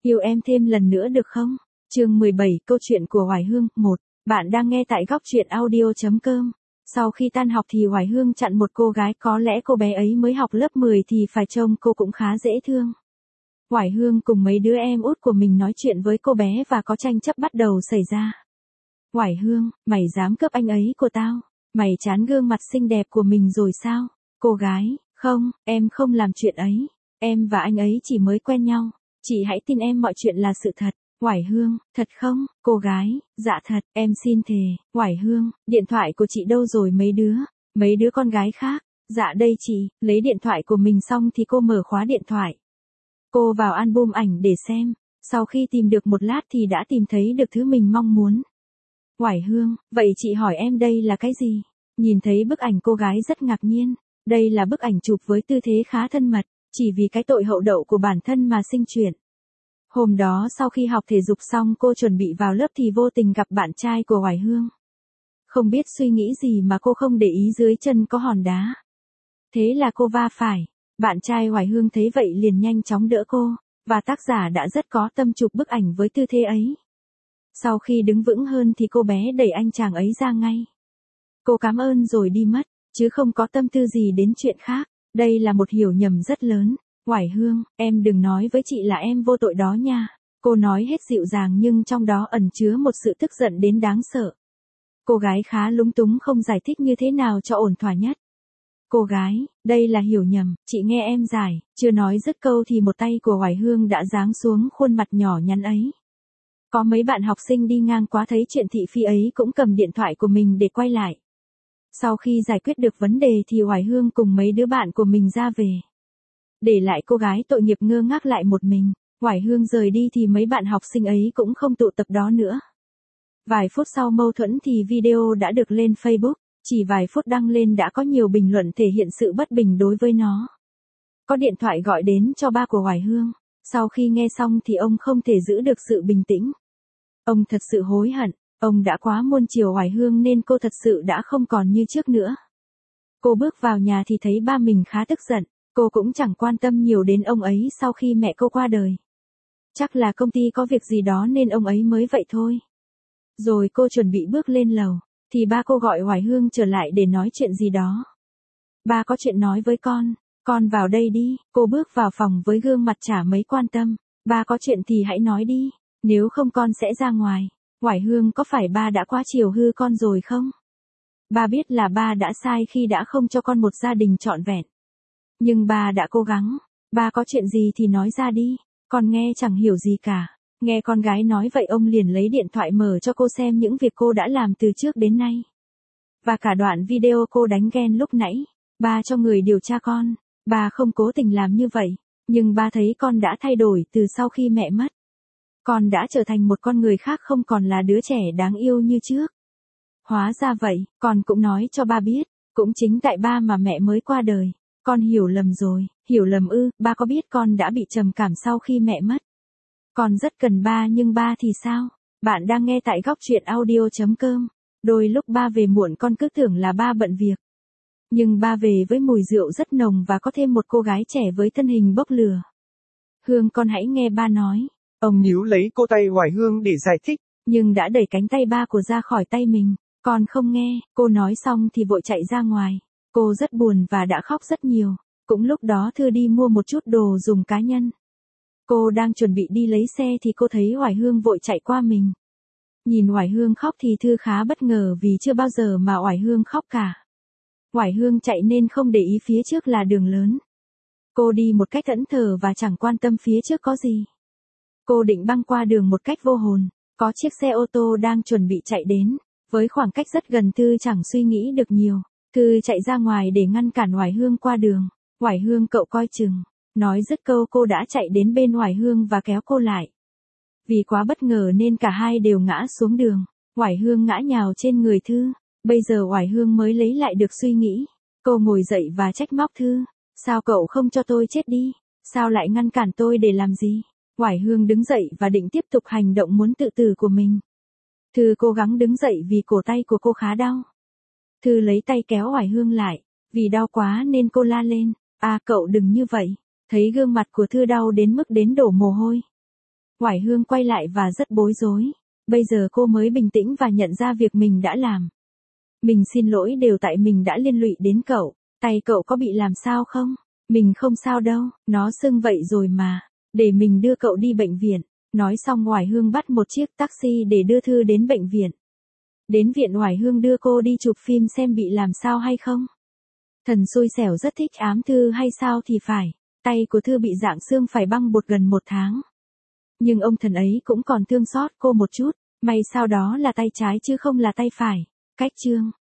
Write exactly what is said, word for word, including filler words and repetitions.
Yêu em thêm lần nữa được không? Chương mười bảy, câu chuyện của Hoài Hương. Một. Bạn đang nghe tại góc truyện audio chấm com. Sau khi tan học thì Hoài Hương chặn một cô gái, có lẽ cô bé ấy mới học lớp mười thì phải trông cô cũng khá dễ thương. Hoài Hương cùng mấy đứa em út của mình nói chuyện với cô bé và có tranh chấp bắt đầu xảy ra. Hoài Hương, mày dám cướp anh ấy của tao? Mày chán gương mặt xinh đẹp của mình rồi sao? Cô gái, không, em không làm chuyện ấy. Em và anh ấy chỉ mới quen nhau. Chị hãy tin em, mọi chuyện là sự thật. Hoài Hương, thật không? Cô gái, dạ thật, em xin thề. Hoài Hương, điện thoại của chị đâu rồi mấy đứa? Mấy đứa con gái khác? Dạ đây chị. Lấy điện thoại của mình xong thì cô mở khóa điện thoại. Cô vào album ảnh để xem. Sau khi tìm được một lát thì đã tìm thấy được thứ mình mong muốn. Hoài Hương, vậy chị hỏi em đây là cái gì? Nhìn thấy bức ảnh cô gái rất ngạc nhiên. Đây là bức ảnh chụp với tư thế khá thân mật, chỉ vì cái tội hậu đậu của bản thân mà sinh chuyện. Hôm đó sau khi học thể dục xong cô chuẩn bị vào lớp thì vô tình gặp bạn trai của Hoài Hương. Không biết suy nghĩ gì mà cô không để ý dưới chân có hòn đá. Thế là cô va phải. Bạn trai Hoài Hương thấy vậy liền nhanh chóng đỡ cô, và tác giả đã rất có tâm chụp bức ảnh với tư thế ấy. Sau khi đứng vững hơn thì cô bé đẩy anh chàng ấy ra ngay. Cô cảm ơn rồi đi mất, chứ không có tâm tư gì đến chuyện khác. Đây là một hiểu nhầm rất lớn. Hoài Hương, em đừng nói với chị là em vô tội đó nha. Cô nói hết dịu dàng nhưng trong đó ẩn chứa một sự tức giận đến đáng sợ. Cô gái khá lúng túng không giải thích như thế nào cho ổn thỏa nhất. Cô gái, đây là hiểu nhầm, chị nghe em giải. Chưa nói dứt câu thì một tay của Hoài Hương đã giáng xuống khuôn mặt nhỏ nhắn ấy. Có mấy bạn học sinh đi ngang quá thấy chuyện thị phi ấy cũng cầm điện thoại của mình để quay lại. Sau khi giải quyết được vấn đề thì Hoài Hương cùng mấy đứa bạn của mình ra về. Để lại cô gái tội nghiệp ngơ ngác lại một mình. Hoài Hương rời đi thì mấy bạn học sinh ấy cũng không tụ tập đó nữa. Vài phút sau mâu thuẫn thì video đã được lên Facebook. Chỉ vài phút đăng lên đã có nhiều bình luận thể hiện sự bất bình đối với nó. Có điện thoại gọi đến cho ba của Hoài Hương. Sau khi nghe xong thì ông không thể giữ được sự bình tĩnh. Ông thật sự hối hận. Ông đã quá nuông chiều Hoài Hương nên cô thật sự đã không còn như trước nữa. Cô bước vào nhà thì thấy ba mình khá tức giận. Cô cũng chẳng quan tâm nhiều đến ông ấy sau khi mẹ cô qua đời. Chắc là công ty có việc gì đó nên ông ấy mới vậy thôi. Rồi cô chuẩn bị bước lên lầu, thì ba cô gọi Hoài Hương trở lại để nói chuyện gì đó. Ba có chuyện nói với con, con vào đây đi. Cô bước vào phòng với gương mặt chả mấy quan tâm. Ba có chuyện thì hãy nói đi, nếu không con sẽ ra ngoài. Hoài Hương, có phải ba đã quá chiều hư con rồi không? Ba biết là ba đã sai khi đã không cho con một gia đình trọn vẹn. Nhưng ba đã cố gắng. Ba có chuyện gì thì nói ra đi. Con nghe chẳng hiểu gì cả. Nghe con gái nói vậy ông liền lấy điện thoại mở cho cô xem những việc cô đã làm từ trước đến nay. Và cả đoạn video cô đánh ghen lúc nãy. Ba cho người điều tra con. Ba không cố tình làm như vậy. Nhưng ba thấy con đã thay đổi từ sau khi mẹ mất. Con đã trở thành một con người khác, không còn là đứa trẻ đáng yêu như trước. Hóa ra vậy, con cũng nói cho ba biết. Cũng chính tại ba mà mẹ mới qua đời. Con hiểu lầm rồi. Hiểu lầm ư? Ba có biết con đã bị trầm cảm sau khi mẹ mất. Con rất cần ba nhưng ba thì sao? Bạn đang nghe tại góc truyện audio chấm com. Đôi lúc ba về muộn con cứ tưởng là ba bận việc. Nhưng ba về với mùi rượu rất nồng và có thêm một cô gái trẻ với thân hình bốc lửa. Hương, con hãy nghe ba nói. Ông níu lấy cô tay Hoài Hương để giải thích. Nhưng đã đẩy cánh tay ba của ra khỏi tay mình. Con không nghe. Cô nói xong thì vội chạy ra ngoài. Cô rất buồn và đã khóc rất nhiều. Cũng lúc đó Thư đi mua một chút đồ dùng cá nhân. Cô đang chuẩn bị đi lấy xe thì cô thấy Hoài Hương vội chạy qua mình. Nhìn Hoài Hương khóc thì Thư khá bất ngờ vì chưa bao giờ mà Hoài Hương khóc cả. Hoài Hương chạy nên không để ý phía trước là đường lớn. Cô đi một cách thẫn thờ và chẳng quan tâm phía trước có gì. Cô định băng qua đường một cách vô hồn. Có chiếc xe ô tô đang chuẩn bị chạy đến. Với khoảng cách rất gần, Thư chẳng suy nghĩ được nhiều. Thư chạy ra ngoài để ngăn cản Hoài Hương qua đường. Hoài Hương, cậu coi chừng. Nói dứt câu cô đã chạy đến bên Hoài Hương và kéo cô lại. Vì quá bất ngờ nên cả hai đều ngã xuống đường. Hoài Hương ngã nhào trên người Thư. Bây giờ Hoài Hương mới lấy lại được suy nghĩ. Cô ngồi dậy và trách móc Thư. Sao cậu không cho tôi chết đi? Sao lại ngăn cản tôi để làm gì? Hoài Hương đứng dậy và định tiếp tục hành động muốn tự tử của mình. Thư cố gắng đứng dậy vì cổ tay của cô khá đau. Thư lấy tay kéo Hoài Hương lại. Vì đau quá nên cô la lên. À, cậu đừng như vậy. Thấy gương mặt của Thư đau đến mức đến đổ mồ hôi. Hoài Hương quay lại và rất bối rối. Bây giờ cô mới bình tĩnh và nhận ra việc mình đã làm. Mình xin lỗi, đều tại mình đã liên lụy đến cậu. Tay cậu có bị làm sao không? Mình không sao đâu, nó sưng vậy rồi mà. Để mình đưa cậu đi bệnh viện. Nói xong Hoài Hương bắt một chiếc taxi để đưa Thư đến bệnh viện. Đến viện Hoài Hương đưa cô đi chụp phim xem bị làm sao hay không. Thần xui xẻo rất thích ám Thư hay sao thì phải. Tay của Thư bị rạn xương phải băng bột gần một tháng. Nhưng ông thần ấy cũng còn thương xót cô một chút. May sao đó là tay trái chứ không là tay phải. Cách chương